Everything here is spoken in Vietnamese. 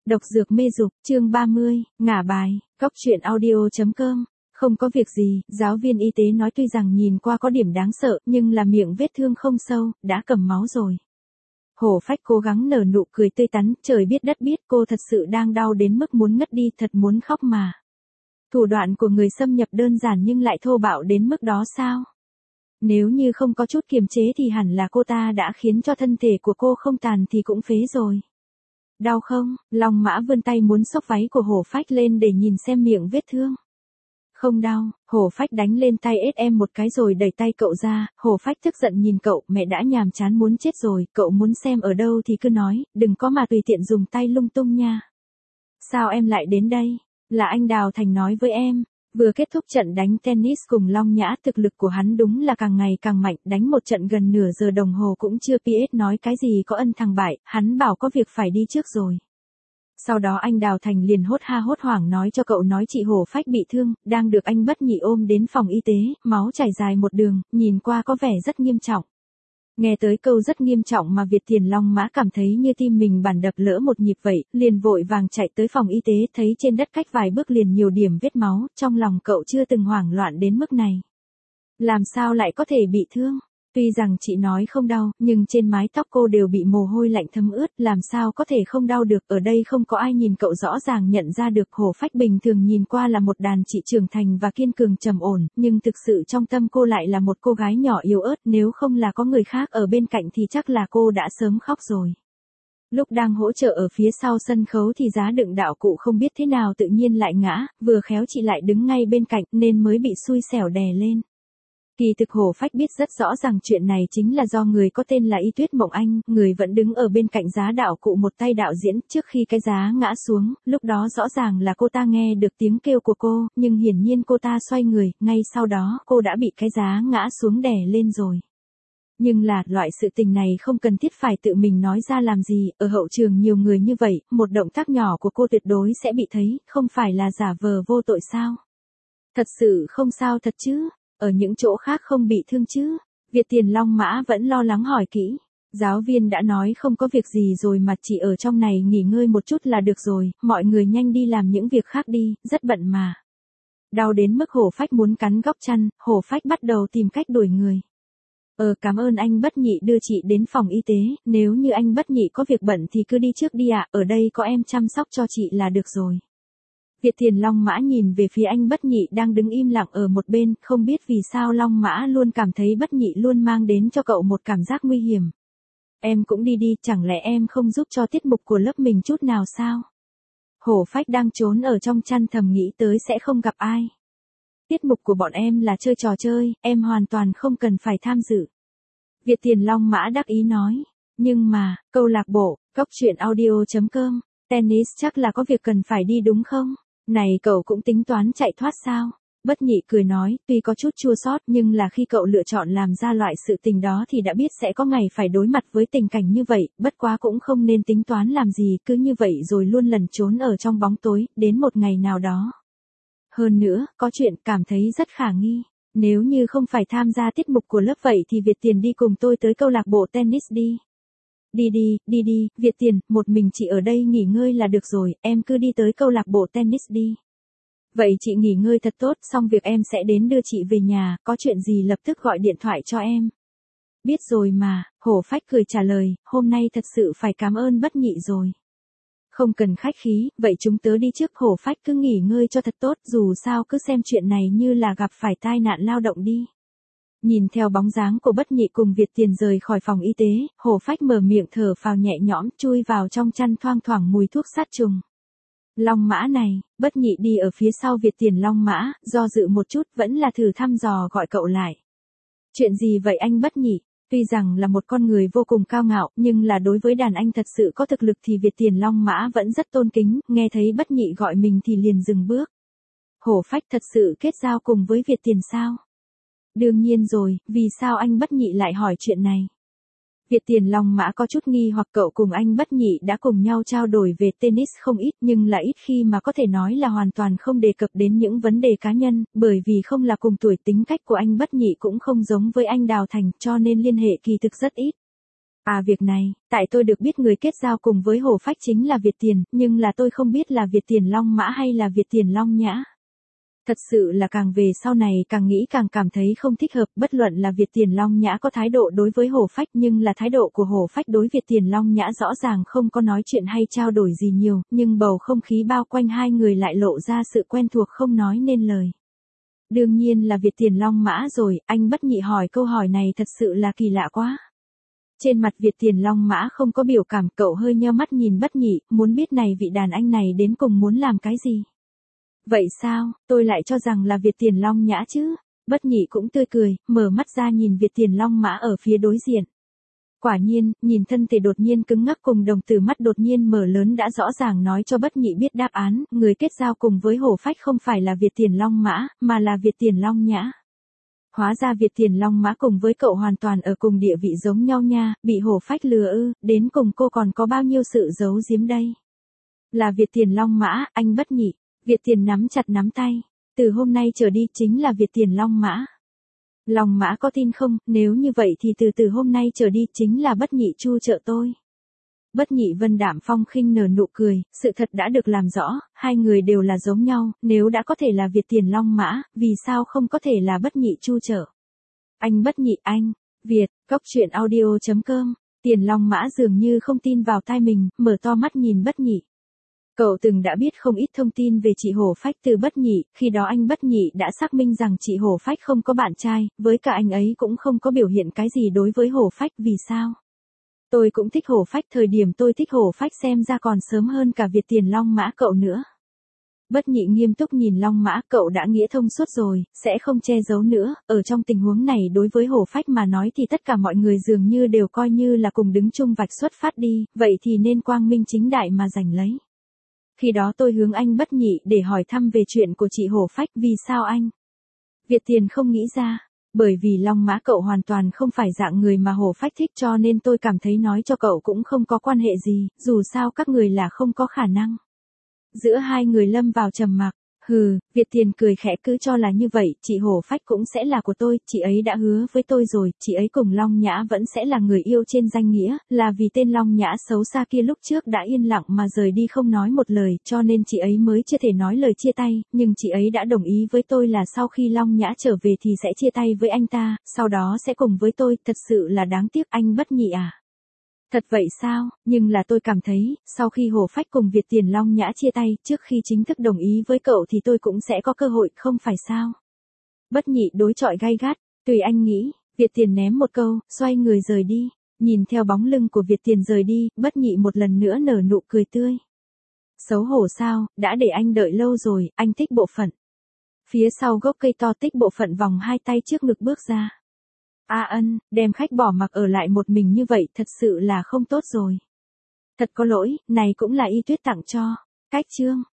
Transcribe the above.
Độc dược mê dục, chương 30, ngả bài, Cóc truyện audio.com. Không có việc gì, giáo viên y tế nói tuy rằng nhìn qua có điểm đáng sợ, nhưng là miệng vết thương không sâu, đã cầm máu rồi. Hổ Phách cố gắng nở nụ cười tươi tắn, trời biết đất biết cô thật sự đang đau đến mức muốn ngất đi, thật muốn khóc mà. Thủ đoạn của người xâm nhập đơn giản nhưng lại thô bạo đến mức đó sao? Nếu như không có chút kiềm chế thì hẳn là cô ta đã khiến cho thân thể của cô không tàn thì cũng phế rồi. Đau không? Long Mã vươn tay muốn xốc váy của Hổ Phách lên để nhìn xem miệng vết thương. Không đau, Hổ Phách đánh lên tay em một cái rồi đẩy tay cậu ra, Hổ Phách tức giận nhìn cậu, mẹ đã nhàm chán muốn chết rồi, cậu muốn xem ở đâu thì cứ nói, đừng có mà tùy tiện dùng tay lung tung nha. Sao em lại đến đây? Là anh Đào Thành nói với em. Vừa kết thúc trận đánh tennis cùng Long Nhã, thực lực của hắn đúng là càng ngày càng mạnh, đánh một trận gần nửa giờ đồng hồ cũng chưa PS nói cái gì có ân thằng bại, hắn bảo có việc phải đi trước rồi. Sau đó anh Đào Thành liền hốt hoảng nói cho cậu nói chị Hổ Phách bị thương, đang được anh Bất Nhị ôm đến phòng y tế, máu chảy dài một đường, nhìn qua có vẻ rất nghiêm trọng. Nghe tới câu rất nghiêm trọng mà Việt Tiền Long Mã cảm thấy như tim mình bản đập lỡ một nhịp vậy, liền vội vàng chạy tới phòng y tế, thấy trên đất cách vài bước liền nhiều điểm vết máu, trong lòng cậu chưa từng hoảng loạn đến mức này. Làm sao lại có thể bị thương? Tuy rằng chị nói không đau, nhưng trên mái tóc cô đều bị mồ hôi lạnh thấm ướt, làm sao có thể không đau được, ở đây không có ai nhìn cậu rõ ràng nhận ra được. Hổ Phách bình thường nhìn qua là một đàn chị trưởng thành và kiên cường trầm ổn, nhưng thực sự trong tâm cô lại là một cô gái nhỏ yếu ớt, nếu không là có người khác ở bên cạnh thì chắc là cô đã sớm khóc rồi. Lúc đang hỗ trợ ở phía sau sân khấu thì giá đựng đạo cụ không biết thế nào tự nhiên lại ngã, vừa khéo chị lại đứng ngay bên cạnh nên mới bị xui xẻo đè lên. Kỳ thực Hổ Phách biết rất rõ rằng chuyện này chính là do người có tên là Y Tuyết Mộng Anh, người vẫn đứng ở bên cạnh giá đạo cụ một tay đạo diễn, trước khi cái giá ngã xuống, lúc đó rõ ràng là cô ta nghe được tiếng kêu của cô, nhưng hiển nhiên cô ta xoay người, ngay sau đó cô đã bị cái giá ngã xuống đè lên rồi. Nhưng là, loại sự tình này không cần thiết phải tự mình nói ra làm gì, ở hậu trường nhiều người như vậy, một động tác nhỏ của cô tuyệt đối sẽ bị thấy, không phải là giả vờ vô tội sao? Thật sự không sao thật chứ? Ở những chỗ khác không bị thương chứ? Việt Tiền Long Mã vẫn lo lắng hỏi kỹ. Giáo viên đã nói không có việc gì rồi mà, chị ở trong này nghỉ ngơi một chút là được rồi, mọi người nhanh đi làm những việc khác đi, rất bận mà. Đau đến mức Hổ Phách muốn cắn góc chăn, Hổ Phách bắt đầu tìm cách đuổi người. Cảm ơn anh Bất Nhị đưa chị đến phòng y tế, nếu như anh Bất Nhị có việc bận thì cứ đi trước đi ạ, ở đây có em chăm sóc cho chị là được rồi. Việt Tiền Long Mã nhìn về phía anh Bất Nhị đang đứng im lặng ở một bên, không biết vì sao Long Mã luôn cảm thấy Bất Nhị luôn mang đến cho cậu một cảm giác nguy hiểm. Em cũng đi đi, chẳng lẽ em không giúp cho tiết mục của lớp mình chút nào sao? Hổ Phách đang trốn ở trong chăn thầm nghĩ tới sẽ không gặp ai. Tiết mục của bọn em là chơi trò chơi, em hoàn toàn không cần phải tham dự. Việt Tiền Long Mã đắc ý nói, nhưng mà, câu lạc bộ, Cóc truyện audio.com, tennis chắc là có việc cần phải đi đúng không? Này cậu cũng tính toán chạy thoát sao? Bất Nhị cười nói, tuy có chút chua xót nhưng là khi cậu lựa chọn làm ra loại sự tình đó thì đã biết sẽ có ngày phải đối mặt với tình cảnh như vậy, bất quá cũng không nên tính toán làm gì, cứ như vậy rồi luôn lẩn trốn ở trong bóng tối, đến một ngày nào đó. Hơn nữa, có chuyện cảm thấy rất khả nghi. Nếu như không phải tham gia tiết mục của lớp vậy thì Việt Tiền đi cùng tôi tới câu lạc bộ tennis đi. Đi, Việt Tiền, một mình chị ở đây nghỉ ngơi là được rồi, em cứ đi tới câu lạc bộ tennis đi. Vậy chị nghỉ ngơi thật tốt, xong việc em sẽ đến đưa chị về nhà, có chuyện gì lập tức gọi điện thoại cho em. Biết rồi mà, Hổ Phách cười trả lời, hôm nay thật sự phải cảm ơn Bất Nhị rồi. Không cần khách khí, vậy chúng tớ đi trước. Hổ Phách cứ nghỉ ngơi cho thật tốt, dù sao cứ xem chuyện này như là gặp phải tai nạn lao động đi. Nhìn theo bóng dáng của Bất Nhị cùng Việt Tiền rời khỏi phòng y tế, Hổ Phách mở miệng thở phào nhẹ nhõm, chui vào trong chăn thoang thoảng mùi thuốc sát trùng. Long Mã này, Bất Nhị đi ở phía sau Việt Tiền Long Mã, do dự một chút vẫn là thử thăm dò gọi cậu lại. Chuyện gì vậy anh Bất Nhị? Tuy rằng là một con người vô cùng cao ngạo, nhưng là đối với đàn anh thật sự có thực lực thì Việt Tiền Long Mã vẫn rất tôn kính, nghe thấy Bất Nhị gọi mình thì liền dừng bước. Hổ Phách thật sự kết giao cùng với Việt Tiền sao? Đương nhiên rồi, vì sao anh Bất Nhị lại hỏi chuyện này? Việt Tiền Long Mã có chút nghi hoặc cậu cùng anh Bất Nhị đã cùng nhau trao đổi về tennis không ít nhưng là ít khi mà có thể nói là hoàn toàn không đề cập đến những vấn đề cá nhân, bởi vì không là cùng tuổi tính cách của anh Bất Nhị cũng không giống với anh Đào Thành cho nên liên hệ kỳ thực rất ít. À việc này, tại tôi được biết người kết giao cùng với Hồ Phách chính là Việt Tiền, nhưng là tôi không biết là Việt Tiền Long Mã hay là Việt Tiền Long Nhã. Thật sự là càng về sau này càng nghĩ càng cảm thấy không thích hợp, bất luận là Việt Tiền Long Nhã có thái độ đối với Hồ Phách nhưng là thái độ của Hồ Phách đối Việt Tiền Long Nhã rõ ràng không có nói chuyện hay trao đổi gì nhiều, nhưng bầu không khí bao quanh hai người lại lộ ra sự quen thuộc không nói nên lời. Đương nhiên là Việt Tiền Long Mã rồi, anh Bất Nhị hỏi câu hỏi này thật sự là kỳ lạ quá. Trên mặt Việt Tiền Long Mã không có biểu cảm, cậu hơi nheo mắt nhìn Bất Nhị, muốn biết này vị đàn anh này đến cùng muốn làm cái gì. Vậy sao, tôi lại cho rằng là Việt Tiền Long Nhã chứ. Bất Nhị cũng tươi cười, mở mắt ra nhìn Việt Tiền Long Mã ở phía đối diện. Quả nhiên, nhìn thân thể đột nhiên cứng ngắc cùng đồng tử mắt đột nhiên mở lớn đã rõ ràng nói cho Bất Nhị biết đáp án, người kết giao cùng với Hồ Phách không phải là Việt Tiền Long Mã, mà là Việt Tiền Long Nhã. Hóa ra Việt Tiền Long Mã cùng với cậu hoàn toàn ở cùng địa vị giống nhau nha, bị Hồ Phách lừa ư, đến cùng cô còn có bao nhiêu sự giấu giếm đây. Là Việt Tiền Long Mã, anh Bất Nhị. Việt Tiền nắm chặt nắm tay. Từ hôm nay trở đi chính là Việt Tiền Long Mã. Long Mã có tin không, nếu như vậy thì từ hôm nay trở đi chính là Bất Nhị chu trợ tôi. Bất Nhị vân đạm phong khinh nở nụ cười, sự thật đã được làm rõ, hai người đều là giống nhau, nếu đã có thể là Việt Tiền Long Mã, vì sao không có thể là Bất Nhị chu trợ. Anh Bất Nhị anh, Việt, Cóc Truyện Audio.com, Tiền Long Mã dường như không tin vào tai mình, mở to mắt nhìn Bất Nhị. Cậu từng đã biết không ít thông tin về chị Hồ Phách từ Bất Nhị, khi đó anh Bất Nhị đã xác minh rằng chị Hồ Phách không có bạn trai, với cả anh ấy cũng không có biểu hiện cái gì đối với Hồ Phách, vì sao? Tôi cũng thích Hồ Phách, thời điểm tôi thích Hồ Phách xem ra còn sớm hơn cả Việt Tiền Long Mã cậu nữa. Bất Nhị nghiêm túc nhìn Long Mã, cậu đã nghĩa thông suốt rồi, sẽ không che giấu nữa, ở trong tình huống này đối với Hồ Phách mà nói thì tất cả mọi người dường như đều coi như là cùng đứng chung vạch xuất phát đi, vậy thì nên quang minh chính đại mà giành lấy. Khi đó tôi hướng anh Bất Nhị để hỏi thăm về chuyện của chị Hồ Phách, vì sao anh? Việt Tiền không nghĩ ra, bởi vì Long Mã cậu hoàn toàn không phải dạng người mà Hồ Phách thích cho nên tôi cảm thấy nói cho cậu cũng không có quan hệ gì, dù sao các người là không có khả năng. Giữa hai người lâm vào trầm mặc. Hừ, Việt Tiền cười khẽ, cứ cho là như vậy, chị Hồ Phách cũng sẽ là của tôi, chị ấy đã hứa với tôi rồi, chị ấy cùng Long Nhã vẫn sẽ là người yêu trên danh nghĩa, là vì tên Long Nhã xấu xa kia lúc trước đã yên lặng mà rời đi không nói một lời, cho nên chị ấy mới chưa thể nói lời chia tay, nhưng chị ấy đã đồng ý với tôi là sau khi Long Nhã trở về thì sẽ chia tay với anh ta, sau đó sẽ cùng với tôi, thật sự là đáng tiếc anh Bất Nhị à. Thật vậy sao, nhưng là tôi cảm thấy, sau khi Hồ Phách cùng Việt Tiền Long Nhã chia tay, trước khi chính thức đồng ý với cậu thì tôi cũng sẽ có cơ hội, không phải sao? Bất Nhị đối chọi gay gắt, tùy anh nghĩ, Việt Tiền ném một câu, xoay người rời đi, nhìn theo bóng lưng của Việt Tiền rời đi, Bất Nhị một lần nữa nở nụ cười tươi. Xấu hổ sao, đã để anh đợi lâu rồi, anh Tích Bộ Phận. Phía sau gốc cây to Tích Bộ Phận vòng hai tay trước ngực bước ra. A Ân, đem khách bỏ mặc ở lại một mình như vậy thật sự là không tốt rồi. Thật có lỗi, này cũng là Y Tuyết tặng cho. Cách chương.